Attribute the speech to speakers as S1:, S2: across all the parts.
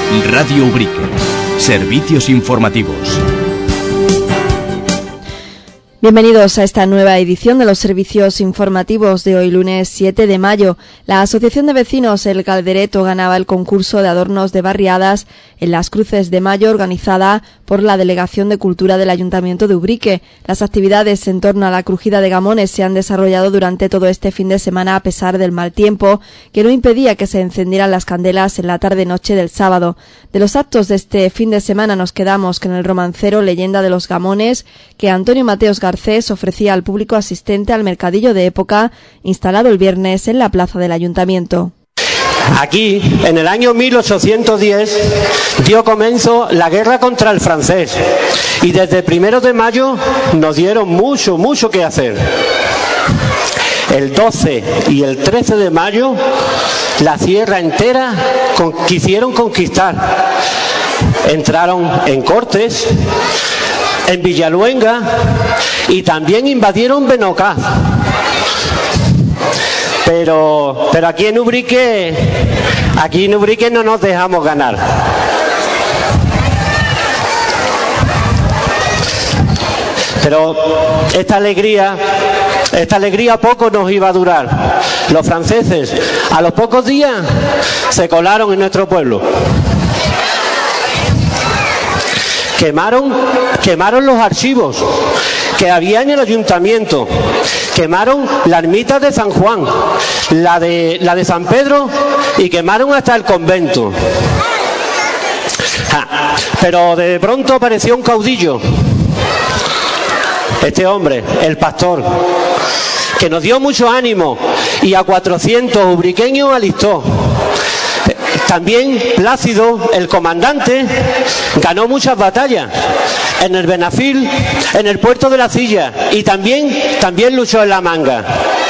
S1: Radio Ubrique. Servicios informativos.
S2: Bienvenidos a esta nueva edición de los servicios informativos de hoy lunes 7 de mayo. La Asociación de Vecinos El Caldereto ganaba el concurso de adornos de barriadas en las Cruces de Mayo organizada por la Delegación de Cultura del Ayuntamiento de Ubrique. Las actividades en torno a la crujida de gamones se han desarrollado durante todo este fin de semana a pesar del mal tiempo que no impedía que se encendieran las candelas en la tarde-noche del sábado. De los actos de este fin de semana nos quedamos con el romancero Leyenda de los Gamones que Antonio Mateos Garcés ofrecía al público asistente al mercadillo de época instalado el viernes en la plaza del Ayuntamiento.
S3: Aquí, en el año 1810, dio comienzo la guerra contra el francés y desde el 1 de mayo nos dieron mucho que hacer. El 12 y el 13 de mayo, la sierra entera quisieron conquistar. Entraron en Cortes, en Villaluenga y también invadieron Benocaz. Pero aquí en Ubrique no nos dejamos ganar. Pero esta alegría poco nos iba a durar. Los franceses a los pocos días se colaron en nuestro pueblo. Quemaron los archivos que había en el ayuntamiento, quemaron la ermita de San Juan, la de San Pedro y quemaron hasta el convento. Pero de pronto apareció un caudillo, este hombre, el pastor, que nos dio mucho ánimo y a 400 ubriqueños alistó. También Plácido, el comandante, ganó muchas batallas en el Benafil, en el puerto de la Silla y también luchó en la Manga.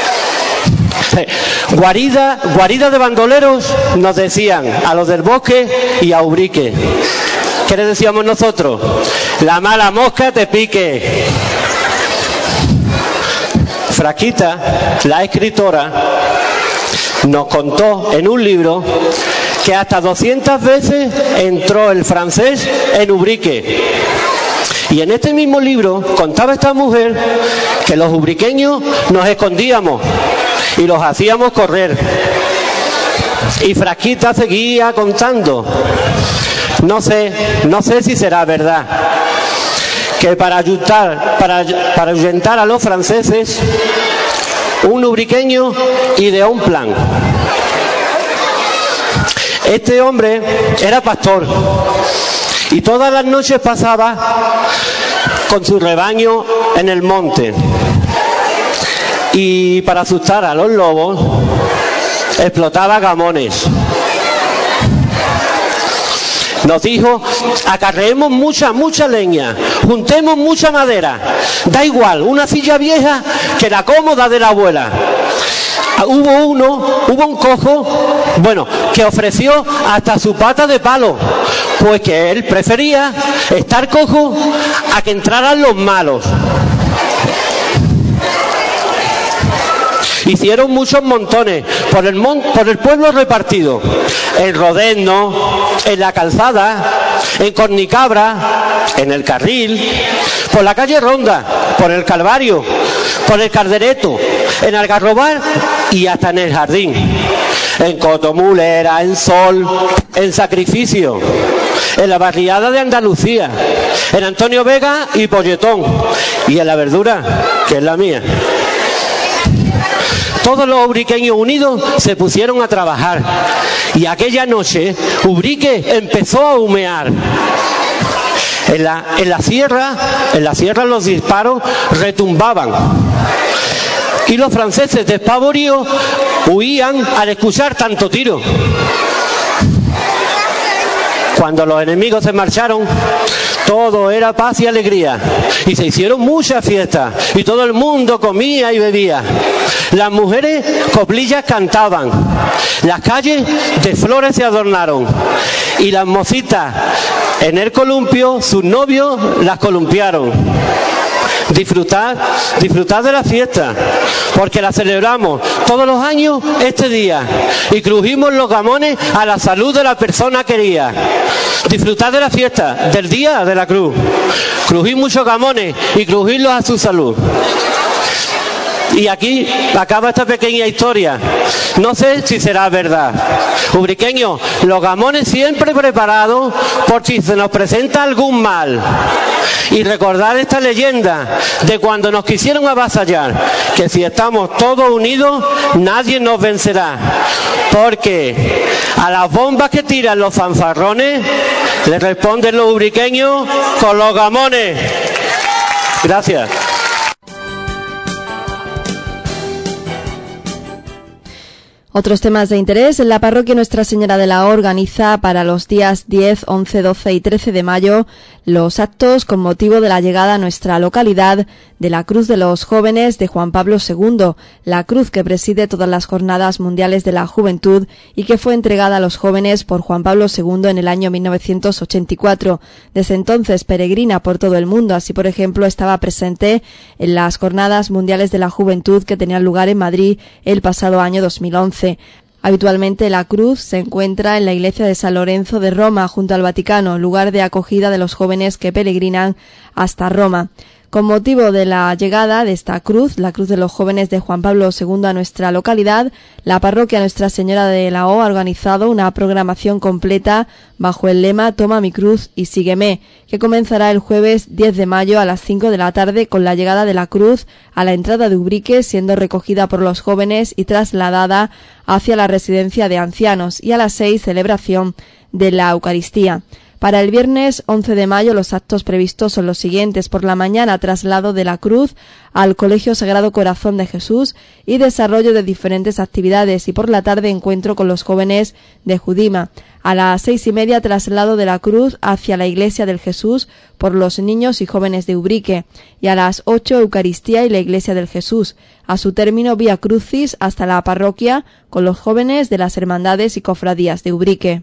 S3: Guarida de bandoleros nos decían a los del Bosque y a Ubrique. ¿Qué le decíamos nosotros? La mala mosca te pique. Frasquita, la escritora, nos contó en un libro que hasta 200 veces entró el francés en Ubrique. Y en este mismo libro contaba esta mujer que los ubriqueños nos escondíamos y los hacíamos correr. Y Frasquita seguía contando. No sé si será verdad que para ahuyentar a los franceses, un ubriqueño ideó un plan. Este hombre era pastor y todas las noches pasaba con su rebaño en el monte. Y para asustar a los lobos, explotaba gamones. Nos dijo, acarreemos mucha leña, juntemos mucha madera, da igual, una silla vieja que la cómoda de la abuela. Hubo un cojo, que ofreció hasta su pata de palo, pues que él prefería estar cojo a que entraran los malos. Hicieron muchos montones por el pueblo repartido, en Rodezno, en la Calzada, en Cornicabra, en el Carril, por la calle Ronda, por el Calvario, por el Caldereto, en Algarrobar y hasta en el Jardín, en Cotomulera, en Sol, en Sacrificio, en la barriada de Andalucía, en Antonio Vega y Polletón, y en la Verdura, que es la mía. Todos los ubriqueños unidos se pusieron a trabajar y aquella noche Ubrique empezó a humear. En la sierra los disparos retumbaban y los franceses despavoridos huían al escuchar tanto tiro. Cuando los enemigos se marcharon, todo era paz y alegría y se hicieron muchas fiestas y todo el mundo comía y bebía. Las mujeres coplillas cantaban, las calles de flores se adornaron y las mocitas en el columpio, sus novios las columpiaron. Disfrutad de la fiesta, porque la celebramos todos los años este día y crujimos los gamones a la salud de la persona querida. Disfrutad de la fiesta, del día de la cruz. Crujid muchos gamones y crujidlos a su salud. Y aquí acaba esta pequeña historia. No sé si será verdad. Ubriqueños, los gamones siempre preparados por si se nos presenta algún mal. Y recordar esta leyenda de cuando nos quisieron avasallar, que si estamos todos unidos, nadie nos vencerá. Porque a las bombas que tiran los fanfarrones, le responden los ubriqueños con los gamones. Gracias.
S2: Otros temas de interés. La parroquia Nuestra Señora de la O organiza para los días 10, 11, 12 y 13 de mayo los actos con motivo de la llegada a nuestra localidad de la Cruz de los Jóvenes de Juan Pablo II, la cruz que preside todas las Jornadas Mundiales de la Juventud y que fue entregada a los jóvenes por Juan Pablo II en el año 1984. Desde entonces peregrina por todo el mundo. Así, por ejemplo, estaba presente en las Jornadas Mundiales de la Juventud que tenían lugar en Madrid el pasado año 2011. Habitualmente la cruz se encuentra en la iglesia de San Lorenzo de Roma, junto al Vaticano, lugar de acogida de los jóvenes que peregrinan hasta Roma. Con motivo de la llegada de esta cruz, la Cruz de los Jóvenes de Juan Pablo II a nuestra localidad, la parroquia Nuestra Señora de la O ha organizado una programación completa bajo el lema Toma mi cruz y sígueme, que comenzará el jueves 10 de mayo a las 5 de la tarde con la llegada de la cruz a la entrada de Ubrique, siendo recogida por los jóvenes y trasladada hacia la residencia de ancianos, y a las 6 celebración de la Eucaristía. Para el viernes 11 de mayo los actos previstos son los siguientes. Por la mañana, traslado de la cruz al Colegio Sagrado Corazón de Jesús y desarrollo de diferentes actividades, y por la tarde encuentro con los jóvenes de Judima. A las 6:30, traslado de la cruz hacia la Iglesia del Jesús por los niños y jóvenes de Ubrique, y a las 8 Eucaristía y la Iglesia del Jesús. A su término, Vía Crucis hasta la parroquia con los jóvenes de las hermandades y cofradías de Ubrique.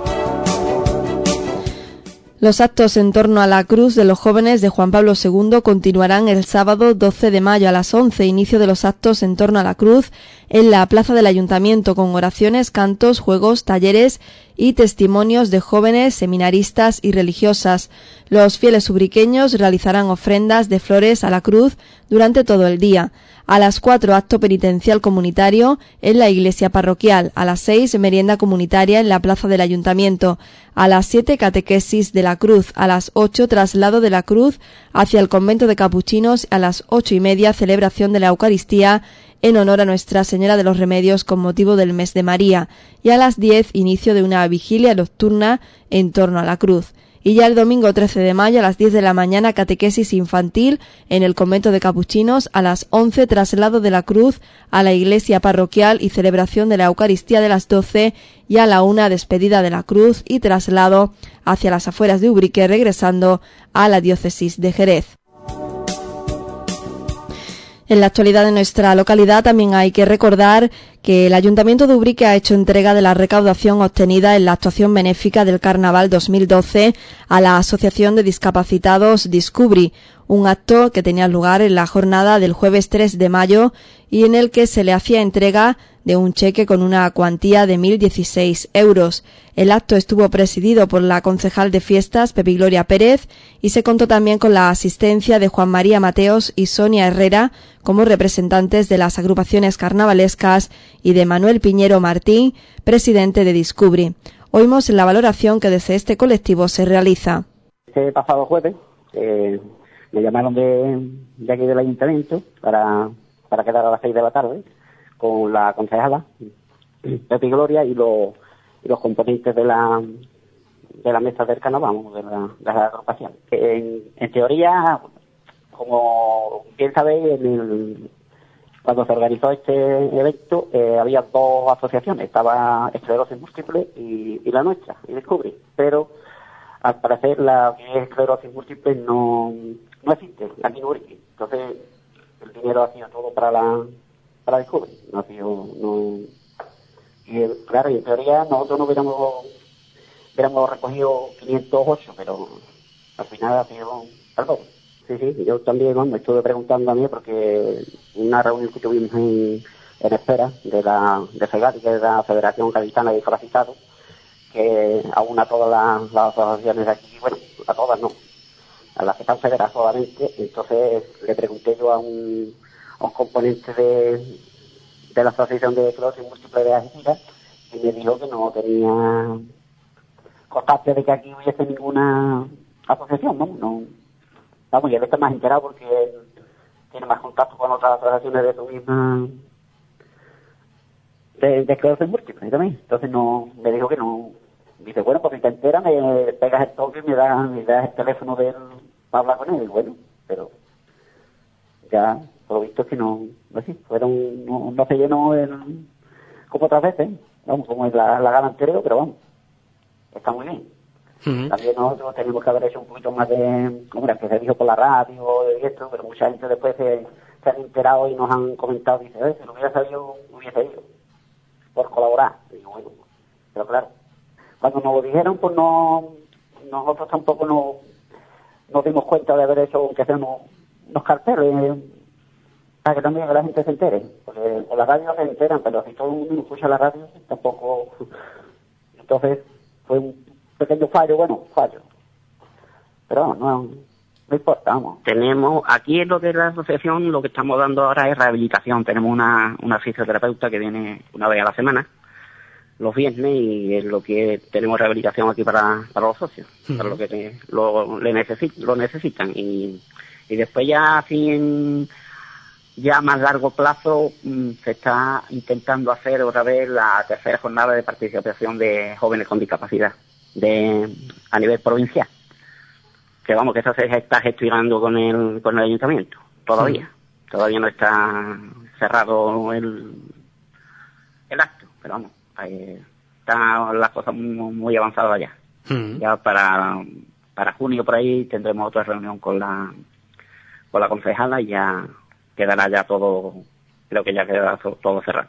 S2: Los actos en torno a la cruz de los jóvenes de Juan Pablo II continuarán el sábado 12 de mayo a las 11, inicio de los actos en torno a la cruz en la plaza del Ayuntamiento, con oraciones, cantos, juegos, talleres y testimonios de jóvenes, seminaristas y religiosas. Los fieles ubriqueños realizarán ofrendas de flores a la cruz durante todo el día. A las 4, acto penitencial comunitario en la iglesia parroquial. A las 6, merienda comunitaria en la plaza del Ayuntamiento. A las 7, catequesis de la cruz. A las 8, traslado de la cruz hacia el convento de capuchinos. A las 8:30, celebración de la Eucaristía en honor a Nuestra Señora de los Remedios con motivo del mes de María. Y a las 10, inicio de una vigilia nocturna en torno a la cruz. Y ya el domingo 13 de mayo a las 10 de la mañana, catequesis infantil en el convento de capuchinos. A las 11, traslado de la cruz a la iglesia parroquial y celebración de la Eucaristía de las 12, y a la 1, despedida de la cruz y traslado hacia las afueras de Ubrique, regresando a la diócesis de Jerez. En la actualidad de nuestra localidad también hay que recordar que el Ayuntamiento de Ubrique ha hecho entrega de la recaudación obtenida en la actuación benéfica del Carnaval 2012 a la Asociación de Discapacitados Discubri, un acto que tenía lugar en la jornada del jueves 3 de mayo y en el que se le hacía entrega de un cheque con una cuantía de 1.016 euros. El acto estuvo presidido por la concejal de fiestas, Pepi Gloria Pérez, y se contó también con la asistencia de Juan María Mateos y Sonia Herrera como representantes de las agrupaciones carnavalescas y de Manuel Piñero Martín, presidente de Discubri. Oímos la valoración que desde este colectivo se realiza.
S4: Este pasado jueves me llamaron de aquí del ayuntamiento para quedar a las 6 de la tarde con la concejala Pepi Gloria y los componentes de la mesa del carnaval, de la agrupación. En teoría, como bien sabéis, cuando se organizó este evento había dos asociaciones, estaba Esclerosis Múltiple y la nuestra, y Discubri, pero al parecer la que es esclerosis múltiple no existe aquí en Ubrique. Entonces el dinero ha sido todo para Discubri, y claro, y en teoría nosotros no hubiéramos recogido 508, pero al final ha sido algo. Sí, yo también me estuve preguntando a mí porque una reunión que tuvimos en espera de FEGADI, que es la Federación Gaditana de Discapacitados, que aúna todas las asociaciones de aquí, bueno, a todas no, a las que están federadas solamente. Entonces le pregunté yo a un componente de la Asociación de Esclerosis Múltiple de Algeciras, y me dijo que no tenía constancia de que aquí hubiese ninguna asociación, ¿no? Vamos, y él está más enterado porque él tiene más contacto con otras asociaciones de su misma de esclerosis múltiple también. Entonces no, me dijo que no. Dice, bueno, pues si te enteras, me pegas el toque y me das el teléfono de él para hablar con él. Y bueno, pero ya, por lo visto es que no sé, no se llenó como otras veces, vamos, como es la gala anterior, pero vamos, está muy bien. Uh-huh. También nosotros tenemos que haber hecho un poquito más de, hombre, que se dijo por la radio y esto, pero mucha gente después se han enterado y nos han comentado, dice, si lo hubiera sabido, hubiese ido por colaborar. Y digo, bueno, pero claro, cuando nos lo dijeron, pues no, nosotros tampoco nos dimos cuenta de haber hecho, aunque sea unos carteles, para que también la gente se entere, porque por la radio se enteran, pero si todo el mundo escucha la radio, tampoco. Entonces fue un pequeño fallo, pero no importa, vamos. Tenemos aquí en lo de la asociación, lo que estamos dando ahora es rehabilitación. Tenemos una fisioterapeuta que viene una vez a la semana, los viernes, y es lo que tenemos rehabilitación aquí para los socios, para lo que lo necesitan, y después ya así ya a más largo plazo se está intentando hacer otra vez la tercera jornada de participación de jóvenes con discapacidad a nivel provincial, que vamos, que eso se está gestionando con el ayuntamiento todavía. Todavía no está cerrado el acto, pero vamos, están las cosas muy avanzadas ya. Ya para junio por ahí tendremos otra reunión con la concejala y ya quedará ya todo, creo que ya quedará todo cerrado.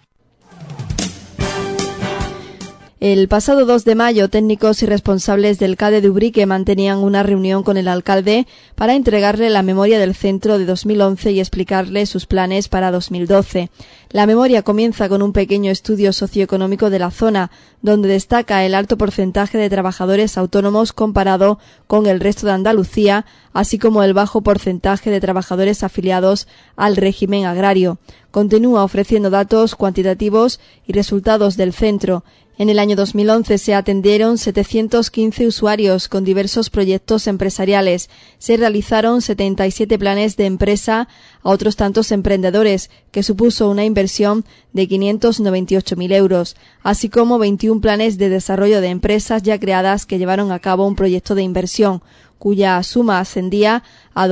S2: El pasado 2 de mayo, técnicos y responsables del CADE de Ubrique mantenían una reunión con el alcalde para entregarle la memoria del centro de 2011 y explicarle sus planes para 2012. La memoria comienza con un pequeño estudio socioeconómico de la zona, donde destaca el alto porcentaje de trabajadores autónomos comparado con el resto de Andalucía, así como el bajo porcentaje de trabajadores afiliados al régimen agrario. Continúa ofreciendo datos cuantitativos y resultados del centro. En el año 2011 se atendieron 715 usuarios con diversos proyectos empresariales. Se realizaron 77 planes de empresa a otros tantos emprendedores, que supuso una inversión de 598.000 euros, así como 21 planes de desarrollo de empresas ya creadas que llevaron a cabo un proyecto de inversión, cuya suma ascendía a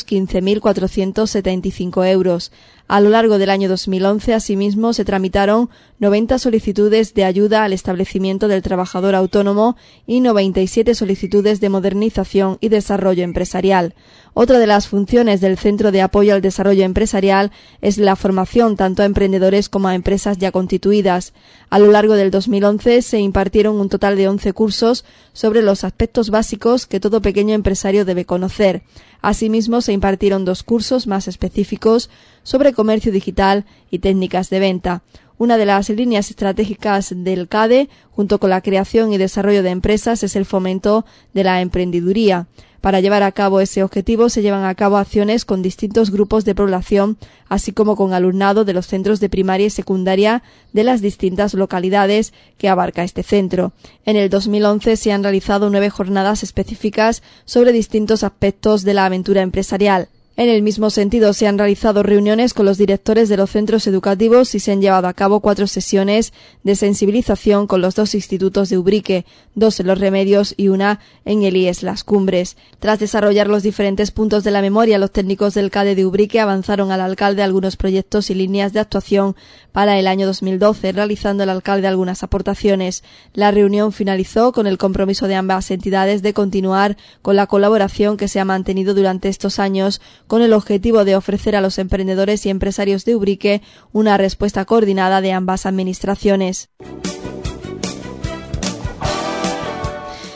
S2: 215.475 euros. A lo largo del año 2011, asimismo, se tramitaron 90 solicitudes de ayuda al establecimiento del trabajador autónomo y 97 solicitudes de modernización y desarrollo empresarial. Otra de las funciones del Centro de Apoyo al Desarrollo Empresarial es la formación tanto a emprendedores como a empresas ya constituidas. A lo largo del 2011 se impartieron un total de 11 cursos sobre los aspectos básicos que todo pequeño empresario debe conocer. Asimismo, se impartieron 2 cursos más específicos sobre comercio digital y técnicas de venta. Una de las líneas estratégicas del CADE, junto con la creación y desarrollo de empresas, es el fomento de la emprendeduría. Para llevar a cabo ese objetivo se llevan a cabo acciones con distintos grupos de población, así como con alumnado de los centros de primaria y secundaria de las distintas localidades que abarca este centro. En el 2011 se han realizado 9 jornadas específicas sobre distintos aspectos de la aventura empresarial. En el mismo sentido, se han realizado reuniones con los directores de los centros educativos y se han llevado a cabo 4 sesiones de sensibilización con los 2 institutos de Ubrique, 2 en Los Remedios y una en el IES Las Cumbres. Tras desarrollar los diferentes puntos de la memoria, los técnicos del CADE de Ubrique avanzaron al alcalde algunos proyectos y líneas de actuación para el año 2012, realizando el alcalde algunas aportaciones. La reunión finalizó con el compromiso de ambas entidades de continuar con la colaboración que se ha mantenido durante estos años, con el objetivo de ofrecer a los emprendedores y empresarios de Ubrique una respuesta coordinada de ambas administraciones.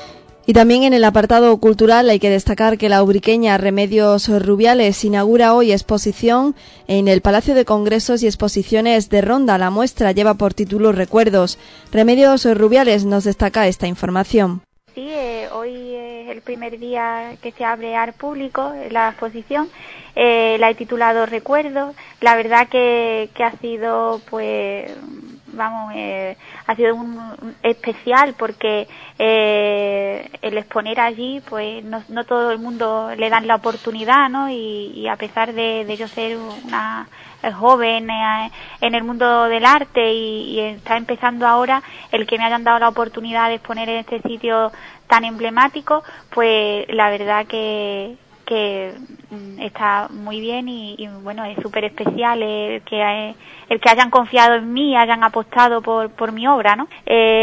S2: Y también en el apartado cultural hay que destacar que la ubriqueña Remedios Rubiales inaugura hoy exposición en el Palacio de Congresos y Exposiciones de Ronda. La muestra lleva por título Recuerdos. Remedios Rubiales nos destaca esta información.
S5: Sí, hoy es el primer día que se abre al público la exposición. La he titulado Recuerdos. La verdad que ha sido, pues, ha sido un especial porque el exponer allí, pues, no todo el mundo le dan la oportunidad, ¿no? Y a pesar de yo ser una joven en el mundo del arte y está empezando ahora, el que me hayan dado la oportunidad de exponer en este sitio tan emblemático, pues la verdad que está muy bien y bueno, es súper especial el que hayan confiado en mí, hayan apostado por mi obra, ¿no?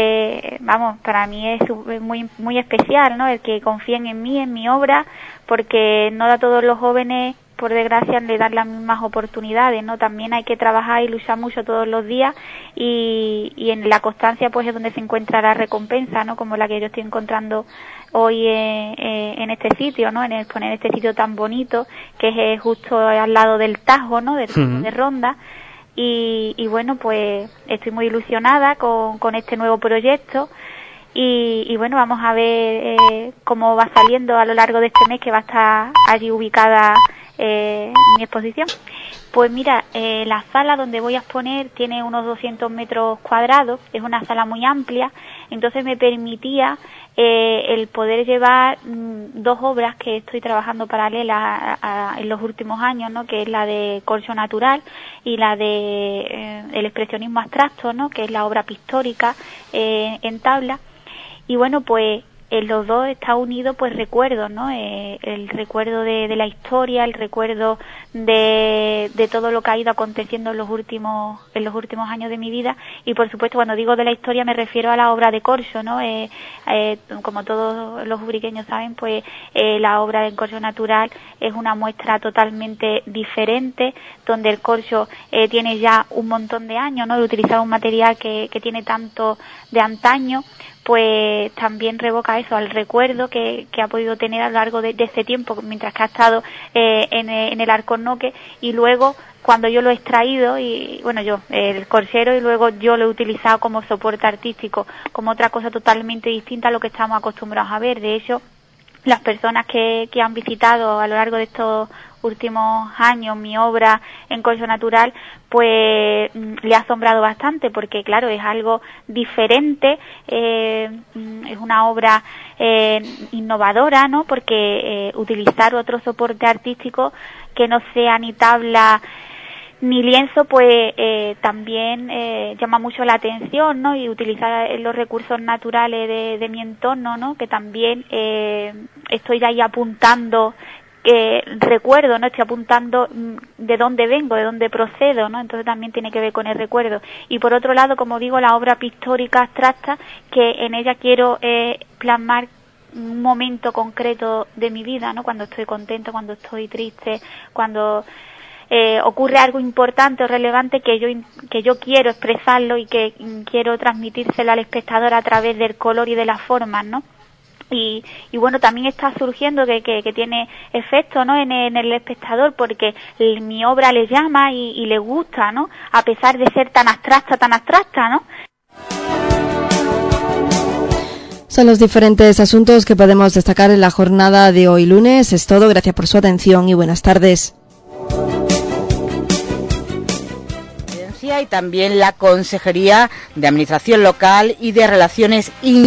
S5: Para mí es muy especial, ¿no? El que confíen en mí, en mi obra, porque no a todos los jóvenes, por desgracia, le dan las mismas oportunidades, ¿no? También hay que trabajar y luchar mucho todos los días y en la constancia, pues, es donde se encuentra la recompensa, ¿no? Como la que yo estoy encontrando hoy en este sitio, ¿no? En exponer este sitio tan bonito, que es justo al lado del Tajo, ¿no? Del Tajo de Ronda. Y bueno, pues estoy muy ilusionada con este nuevo proyecto. Y bueno, vamos a ver cómo va saliendo a lo largo de este mes, que va a estar allí ubicada mi exposición. Pues mira, la sala donde voy a exponer tiene unos 200 metros cuadrados, es una sala muy amplia, entonces me permitía el poder llevar dos obras que estoy trabajando paralelas en los últimos años, ¿no? Que es la de corcho natural y la de el expresionismo abstracto, ¿no? Que es la obra pictórica en tabla. Y bueno, pues en los dos está unido, pues, recuerdos, ¿no? El recuerdo de la historia, el recuerdo de todo lo que ha ido aconteciendo en los últimos años de mi vida. Y por supuesto, cuando digo de la historia me refiero a la obra de corcho, ¿no? Como todos los ubriqueños saben, pues la obra de corcho natural es una muestra totalmente diferente, donde el corcho tiene ya un montón de años, ¿no? De utilizar un material que tiene tanto de antaño, pues también revoca eso, al recuerdo que ha podido tener a lo largo de este tiempo, mientras que ha estado en el Alcornoque, y luego cuando yo lo he extraído, y bueno, el corchero, y luego yo lo he utilizado como soporte artístico, como otra cosa totalmente distinta a lo que estamos acostumbrados a ver. De hecho, las personas que han visitado a lo largo de estos últimos años mi obra en corcho natural, pues le ha asombrado bastante, porque claro, es algo diferente, es una obra innovadora, ¿no? Porque utilizar otro soporte artístico que no sea ni tabla ni lienzo, pues también llama mucho la atención, ¿no? Y utilizar los recursos naturales de mi entorno, ¿no? Que también estoy ahí apuntando, recuerdo, ¿no? Estoy apuntando de dónde vengo, de dónde procedo, ¿no? Entonces también tiene que ver con el recuerdo. Y por otro lado, como digo, la obra pictórica abstracta, que en ella quiero plasmar un momento concreto de mi vida, ¿no? Cuando estoy contenta, cuando estoy triste, cuando ocurre algo importante o relevante que yo quiero expresarlo y que quiero transmitírselo al espectador a través del color y de las formas, ¿no? Y bueno, también está surgiendo que tiene efecto, ¿no? en el espectador, porque mi obra le llama y le gusta, ¿no? A pesar de ser tan abstracta, ¿no?
S2: Son los diferentes asuntos que podemos destacar en la jornada de hoy lunes. Es todo, gracias por su atención y buenas tardes.
S6: Y también la Consejería de Administración Local y de Relaciones